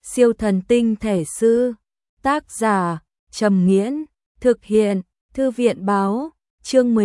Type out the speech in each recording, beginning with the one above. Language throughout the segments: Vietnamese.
Siêu thần tinh thể sư. Tác giả Trầm Nghiễn. Thực hiện Thư viện báo. Chương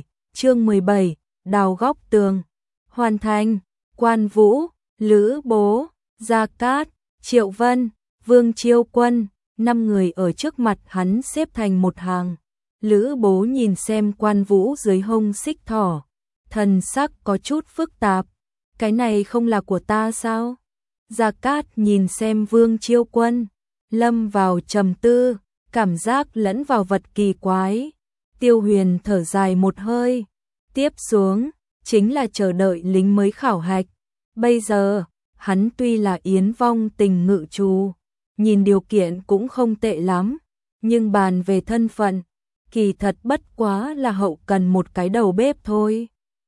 17, đào góc tường. Hoàn thành. Quan Vũ, Lữ Bố, Gia Cát, Triệu Vân, Vương Chiêu Quân, 5 người ở trước mặt hắn xếp thành một hàng. Lữ Bố nhìn xem Quan Vũ dưới hông xích thỏ, thần sắc có chút phức tạp. Cái này không là của ta sao? Gia Cát nhìn xem Vương Chiêu Quân, lâm vào trầm tư, cảm giác lẫn vào vật kỳ quái. Tiêu Huyền thở dài một hơi, tiếp xuống chính là chờ đợi lính mới khảo hạch. Bây giờ, hắn tuy là Yến Vong Tình ngự trù, nhìn điều kiện cũng không tệ lắm, nhưng bàn về thân phận, kỳ thật bất quá là hậu cần một cái đầu bếp thôi.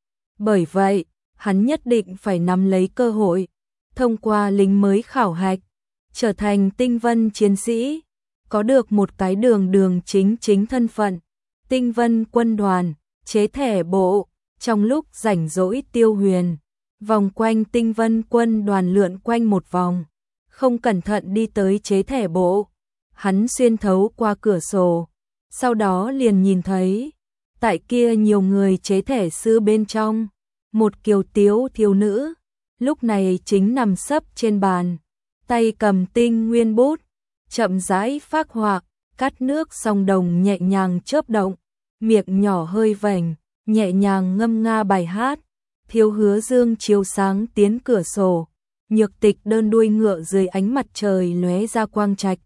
Bởi vậy, hắn nhất định phải nắm lấy cơ hội, thông qua lính mới khảo hạch, trở thành tinh vân chiến sĩ, có được một cái đường chính thân phận. Tinh vân quân đoàn, chế thẻ bộ. Trong lúc rảnh rỗi Tiêu Huyền vòng quanh tinh vân quân đoàn lượn quanh một vòng, không cẩn thận đi tới chế thẻ bộ. Hắn xuyên thấu qua cửa sổ, sau đó liền nhìn thấy tại kia nhiều người chế thẻ sư bên trong, một kiều tiếu thiếu nữ lúc này chính nằm sấp trên bàn, tay cầm tinh nguyên bút, chậm rãi phác họa, cắt nước song đồng nhẹ nhàng chớp động, miệng nhỏ hơi vểnh, nhẹ nhàng ngâm nga bài hát. Thiếu Hứa Dương chiếu sáng tiến cửa sổ, Nhược Tịch đơn đuôi ngựa dưới ánh mặt trời lóe ra quang trạch,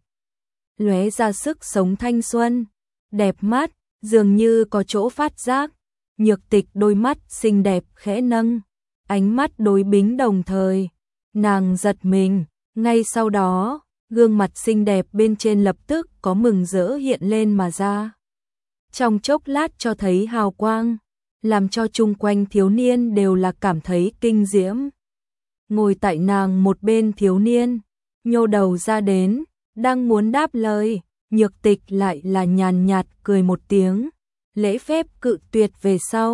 lóe ra sức sống thanh xuân, đẹp mắt, dường như có chỗ phát giác. Nhược Tịch đôi mắt xinh đẹp khẽ nâng, ánh mắt đối bính đồng thời, nàng giật mình, ngay sau đó, gương mặt xinh đẹp bên trên lập tức có mừng rỡ hiện lên mà ra. Trong chốc lát cho thấy hào quang, làm cho chung quanh thiếu niên đều là cảm thấy kinh diễm. Ngồi tại nàng một bên thiếu niên, nhô đầu ra đến, đang muốn đáp lời, Nhược Tịch lại là nhàn nhạt cười một tiếng, lễ phép cự tuyệt về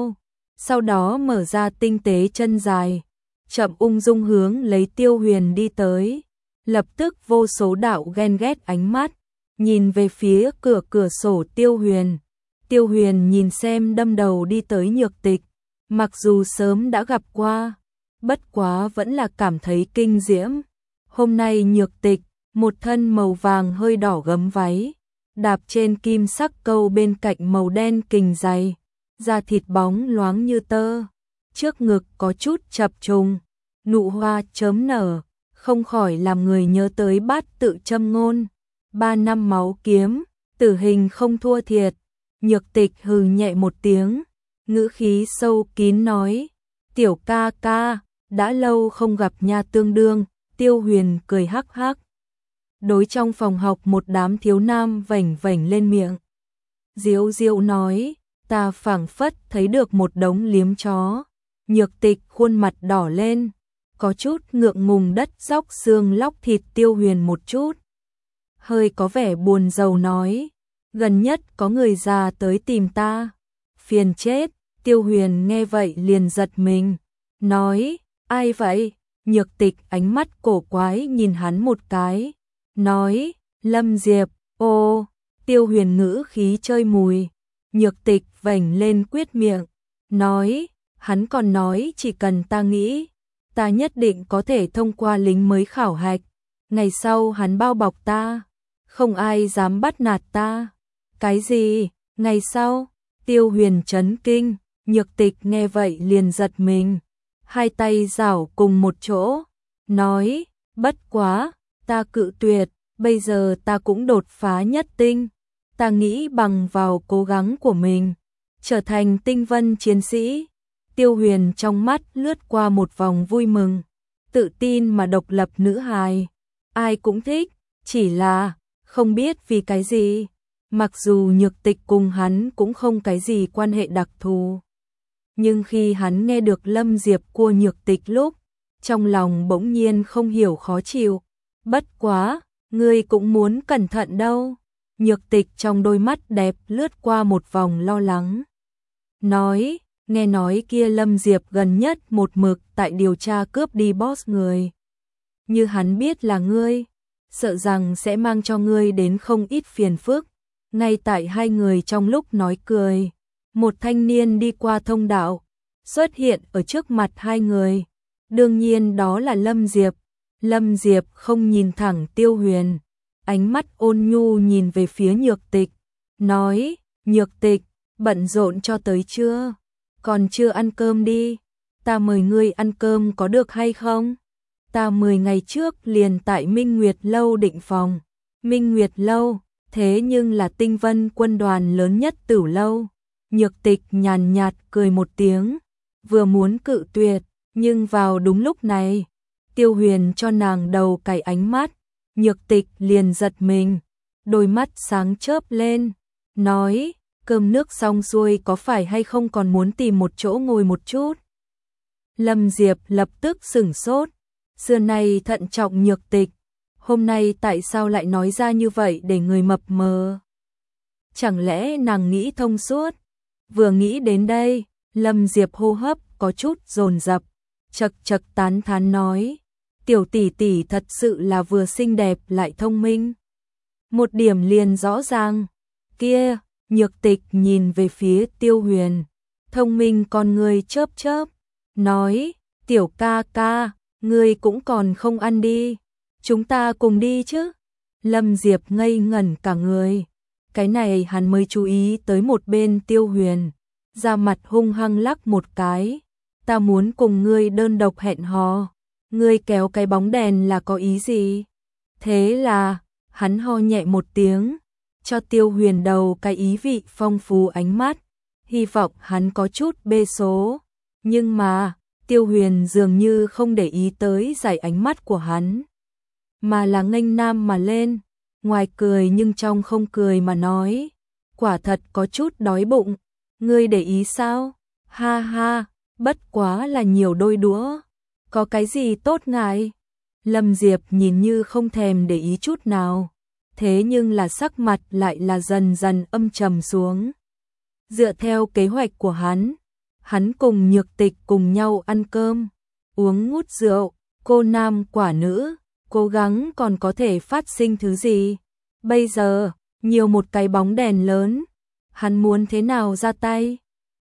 sau đó mở ra tinh tế chân dài, chậm ung dung hướng lấy Tiêu Huyền đi tới. Lập tức vô số đạo ghen ghét ánh mắt nhìn về phía cửa sổ Tiêu Huyền. Tiêu Huyền nhìn xem đâm đầu đi tới Nhược Tịch, mặc dù sớm đã gặp qua, bất quá vẫn là cảm thấy kinh diễm. Hôm nay Nhược Tịch, một thân màu vàng hơi đỏ gấm váy, đạp trên kim sắc câu bên cạnh màu đen kình dày, da thịt bóng loáng như tơ, trước ngực có chút chập trùng, nụ hoa chớm nở, không khỏi làm người nhớ tới Bát Tự Châm ngôn, 3 năm máu kiếm, tử hình không thua thiệt. Nhược Tịch hừ nhẹ một tiếng, ngữ khí sâu kín nói, tiểu ca ca, đã lâu không gặp nha tương đương. Tiêu Huyền cười hắc hắc, đối trong phòng học một đám thiếu nam vểnh vểnh lên miệng. Diệu Diệu nói, ta phảng phất thấy được một đống liếm chó. Nhược Tịch khuôn mặt đỏ lên, có chút ngượng ngùng đất dóc xương lóc thịt Tiêu Huyền một chút, hơi có vẻ buồn rầu nói, gần nhất có người già tới tìm ta, phiền chết. Tiêu Huyền nghe vậy liền giật mình, nói, ai vậy? Nhược Tịch ánh mắt cổ quái nhìn hắn một cái, nói, Lâm Diệp. Ô, Tiêu Huyền ngữ khí chơi mùi. Nhược Tịch vểnh lên quyết miệng, nói, hắn còn nói chỉ cần ta nghĩ, ta nhất định có thể thông qua lính mới khảo hạch, ngày sau hắn bao bọc ta, không ai dám bắt nạt ta. Cái gì? Ngày sau? Tiêu Huyền chấn kinh, Nhược Tịch nghe vậy liền giật mình, hai tay giảo cùng một chỗ, nói, bất quá, ta cự tuyệt, bây giờ ta cũng đột phá nhất tinh, ta nghĩ bằng vào cố gắng của mình, trở thành tinh vân chiến sĩ. Tiêu Huyền trong mắt lướt qua một vòng vui mừng, tự tin mà độc lập nữ hài, ai cũng thích, chỉ là, không biết vì cái gì. Mặc dù Nhược Tịch cùng hắn cũng không cái gì quan hệ đặc thù, nhưng khi hắn nghe được Lâm Diệp của Nhược Tịch lúc, trong lòng bỗng nhiên không hiểu khó chịu. Bất quá, ngươi cũng muốn cẩn thận đâu. Nhược Tịch trong đôi mắt đẹp lướt qua một vòng lo lắng, nói, nghe nói kia Lâm Diệp gần nhất một mực tại điều tra cướp đi boss người. Như hắn biết là ngươi, sợ rằng sẽ mang cho ngươi đến không ít phiền phức. Ngay tại hai người trong lúc nói cười, một thanh niên đi qua thông đạo, xuất hiện ở trước mặt hai người. Đương nhiên đó là Lâm Diệp. Lâm Diệp không nhìn thẳng Tiêu Huyền, ánh mắt ôn nhu nhìn về phía Nhược Tịch, nói, Nhược Tịch, bận rộn cho tới chưa? Còn chưa ăn cơm đi, ta mời ngươi ăn cơm có được hay không? Ta 10 ngày trước liền tại Minh Nguyệt Lâu định phòng. Minh Nguyệt Lâu, thế nhưng là Tinh Vân quân đoàn lớn nhất Tửu Lâu. Nhược Tịch nhàn nhạt cười một tiếng, vừa muốn cự tuyệt, nhưng vào đúng lúc này, Tiêu Huyền cho nàng đầu cày ánh mắt, Nhược Tịch liền giật mình, đôi mắt sáng chớp lên, nói, cơm nước xong xuôi có phải hay không còn muốn tìm một chỗ ngồi một chút? Lâm Diệp lập tức sửng sốt, xưa nay thận trọng Nhược Tịch, hôm nay tại sao lại nói ra như vậy để người mập mờ? Chẳng lẽ nàng nghĩ thông suốt? Vừa nghĩ đến đây, Lâm Diệp hô hấp có chút dồn dập, chật chật tán thán nói, tiểu tỷ tỷ thật sự là vừa xinh đẹp lại thông minh. Một điểm liền rõ ràng, kia, Nhược Tịch nhìn về phía Tiêu Huyền, thông minh con người chớp chớp, nói, tiểu ca ca, ngươi cũng còn không ăn đi, chúng ta cùng đi chứ. Lâm Diệp ngây ngẩn cả người, cái này hắn mới chú ý tới một bên Tiêu Huyền, ra mặt hung hăng lắc một cái, ta muốn cùng ngươi đơn độc hẹn hò, ngươi kéo cái bóng đèn là có ý gì? Thế là, hắn ho nhẹ một tiếng, cho Tiêu Huyền đầu cái ý vị phong phú ánh mắt, hy vọng hắn có chút bê số, nhưng mà, Tiêu Huyền dường như không để ý tới giải ánh mắt của hắn, mà là nghênh nam mà lên, ngoài cười nhưng trong không cười mà nói, quả thật có chút đói bụng, ngươi để ý sao? Ha ha, bất quá là nhiều đôi đũa, có cái gì tốt ngại? Lâm Diệp nhìn như không thèm để ý chút nào, thế nhưng là sắc mặt lại là dần dần âm trầm xuống. Dựa theo kế hoạch của hắn cùng Nhược Tịch cùng nhau ăn cơm, uống ngút rượu, cô nam quả nữ, cố gắng còn có thể phát sinh thứ gì. Bây giờ, nhiều một cái bóng đèn lớn, hắn muốn thế nào ra tay?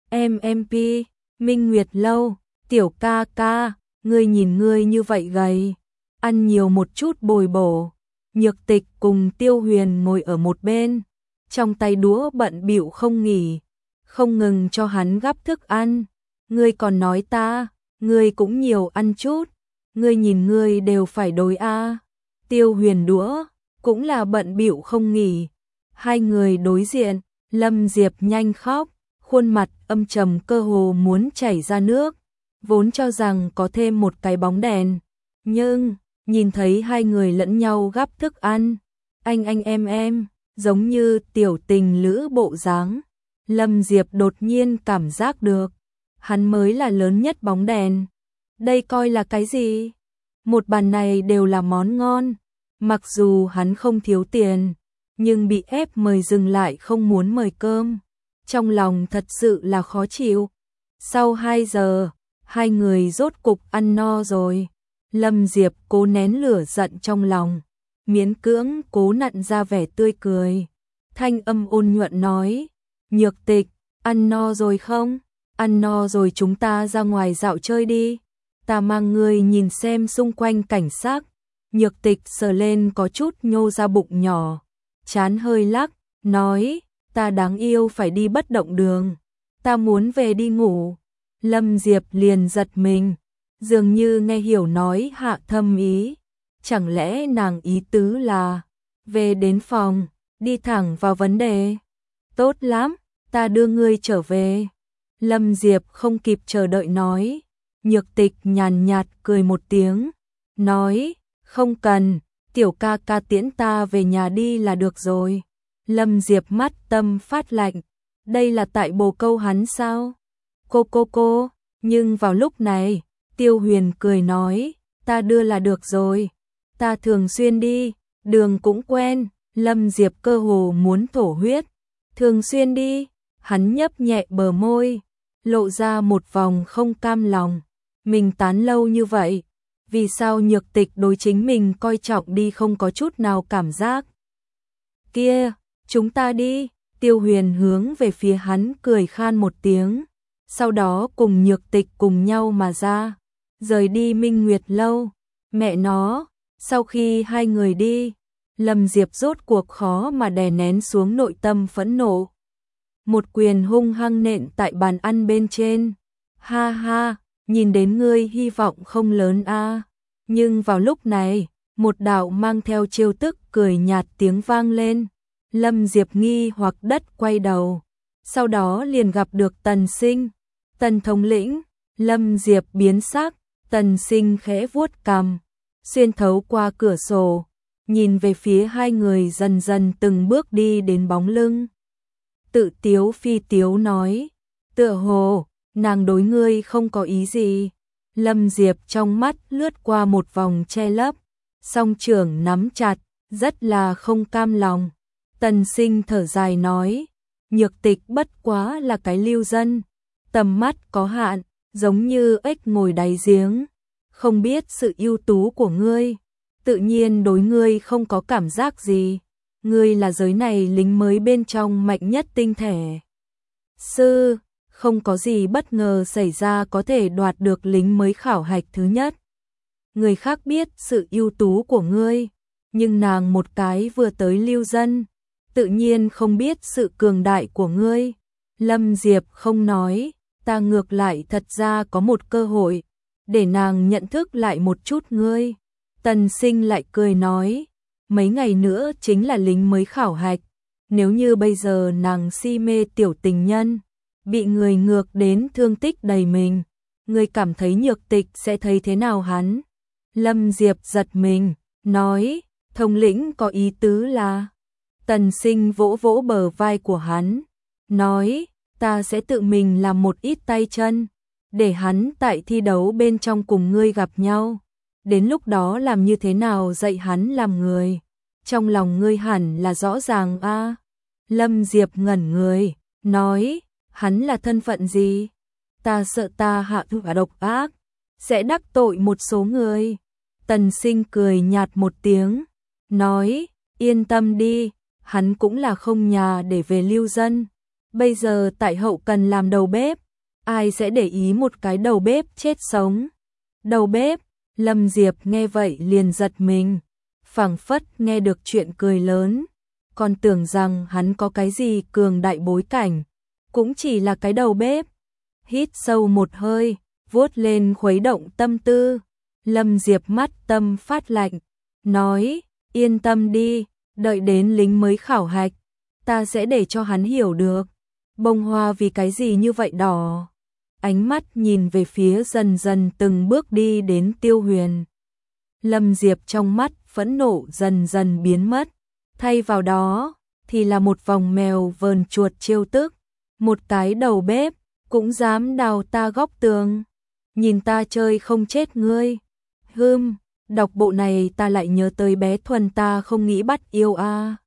MMP, Minh Nguyệt Lâu, tiểu ca ca, ngươi nhìn ngươi như vậy gầy, ăn nhiều một chút bồi bổ. Nhược Tịch cùng Tiêu Huyền ngồi ở một bên, trong tay đũa bận bịu không nghỉ, không ngừng cho hắn gắp thức ăn. Ngươi còn nói ta, ngươi cũng nhiều ăn chút, ngươi nhìn ngươi đều phải đối a. Tiêu Huyền đũa cũng là bận bịu không nghỉ. Hai người đối diện, Lâm Diệp nhanh khóc, khuôn mặt âm trầm cơ hồ muốn chảy ra nước, vốn cho rằng có thêm một cái bóng đèn, nhưng nhìn thấy hai người lẫn nhau gắp thức ăn, anh em, giống như tiểu tình lữ bộ dáng. Lâm Diệp đột nhiên cảm giác được, hắn mới là lớn nhất bóng đèn. Đây coi là cái gì? Một bàn này đều là món ngon, mặc dù hắn không thiếu tiền, nhưng bị ép mời dừng lại không muốn mời cơm. Trong lòng thật sự là khó chịu. Sau 2 giờ, hai người rốt cục ăn no rồi. Lâm Diệp cố nén lửa giận trong lòng, miễn cưỡng cố nặn ra vẻ tươi cười. Thanh âm ôn nhuận nói, Nhược Tịch, ăn no rồi không? Ăn no rồi chúng ta ra ngoài dạo chơi đi. Ta mang ngươi nhìn xem xung quanh cảnh sắc. Nhược Tịch sờ lên có chút nhô ra bụng nhỏ, chán hơi lắc, nói, ta đáng yêu phải đi bất động đường. Ta muốn về đi ngủ. Lâm Diệp liền giật mình, dường như nghe hiểu nói hạ thâm ý. Chẳng lẽ nàng ý tứ là về đến phòng, đi thẳng vào vấn đề. Tốt lắm, ta đưa ngươi trở về. Lâm Diệp không kịp chờ đợi nói. Nhược Tịch nhàn nhạt cười một tiếng, nói, không cần, tiểu ca ca tiễn ta về nhà đi là được rồi. Lâm Diệp mắt tâm phát lạnh, đây là tại bồ câu hắn sao? Cô, nhưng vào lúc này, Tiêu Huyền cười nói, ta đưa là được rồi, ta thường xuyên đi, đường cũng quen. Lâm Diệp cơ hồ muốn thổ huyết, thường xuyên đi, hắn nhấp nhẹ bờ môi, lộ ra một vòng không cam lòng, mình tán lâu như vậy, Vì sao Nhược Tịch đối chính mình coi trọng đi không có chút nào cảm giác? Kia, chúng ta đi. Tiêu Huyền hướng về phía hắn cười khan một tiếng, sau đó cùng Nhược Tịch cùng nhau mà ra, rời đi Minh Nguyệt lâu. Mẹ nó, sau khi hai người đi, Lâm Diệp rốt cuộc khó mà đè nén xuống nội tâm phẫn nộ. Một quyền hung hăng nện tại bàn ăn bên trên. Ha ha, nhìn đến ngươi hy vọng không lớn a. Nhưng vào lúc này, một đạo mang theo trêu tức cười nhạt tiếng vang lên. Lâm Diệp nghi hoặc đất quay đầu, sau đó liền gặp được Tần Sinh. Tần thống lĩnh. Lâm Diệp biến sắc, Tần Sinh khẽ vuốt cằm, xuyên thấu qua cửa sổ, nhìn về phía hai người dần dần từng bước đi đến bóng lưng. Tự tiếu phi tiếu nói, tựa hồ, nàng đối ngươi không có ý gì. Lâm Diệp trong mắt lướt qua một vòng che lấp, song trưởng nắm chặt, rất là không cam lòng. Tần Sinh thở dài nói, Nhược Tịch bất quá là cái lưu dân, tầm mắt có hạn, giống như ếch ngồi đáy giếng, không biết sự ưu tú của ngươi, tự nhiên đối ngươi không có cảm giác gì. Ngươi là giới này lính mới bên trong mạnh nhất tinh thể sư, không có gì bất ngờ xảy ra có thể đoạt được lính mới khảo hạch thứ nhất. Người khác biết sự ưu tú của ngươi, nhưng nàng một cái vừa tới lưu dân, tự nhiên không biết sự cường đại của ngươi. Lâm Diệp không nói, ta ngược lại thật ra có một cơ hội, để nàng nhận thức lại một chút ngươi. Tần Sinh lại cười nói, mấy ngày nữa chính là lính mới khảo hạch, nếu như bây giờ nàng si mê tiểu tình nhân, bị người ngược đến thương tích đầy mình, ngươi cảm thấy Nhược Tịch sẽ thấy thế nào hắn? Lâm Diệp giật mình, nói, thống lĩnh có ý tứ là. Tần Sinh vỗ vỗ bờ vai của hắn, nói, ta sẽ tự mình làm một ít tay chân, để hắn tại thi đấu bên trong cùng ngươi gặp nhau. Đến lúc đó làm như thế nào dạy hắn làm người, trong lòng ngươi hẳn là rõ ràng a. Lâm Diệp ngẩn người, nói, hắn là thân phận gì? Ta sợ ta hạ thủ độc ác, sẽ đắc tội một số người. Tần Sinh cười nhạt một tiếng, nói, yên tâm đi, hắn cũng là không nhà để về lưu dân. Bây giờ tại hậu cần làm đầu bếp, ai sẽ để ý một cái đầu bếp chết sống? Đầu bếp? Lâm Diệp nghe vậy liền giật mình, phảng phất nghe được chuyện cười lớn, còn tưởng rằng hắn có cái gì cường đại bối cảnh, cũng chỉ là cái đầu bếp. Hít sâu một hơi, vuốt lên khuấy động tâm tư, Lâm Diệp mắt tâm phát lạnh, nói, yên tâm đi, đợi đến lính mới khảo hạch, ta sẽ để cho hắn hiểu được, bông hoa vì cái gì như vậy đỏ. Ánh mắt nhìn về phía dần dần từng bước đi đến Tiêu Huyền. Lâm Diệp trong mắt phẫn nộ dần dần biến mất, thay vào đó thì là một vòng mèo vờn chuột trêu tức. Một cái đầu bếp cũng dám đào ta góc tường, nhìn ta chơi không chết ngươi. Đọc bộ này ta lại nhớ tới bé Thuần ta không nghĩ bắt yêu a.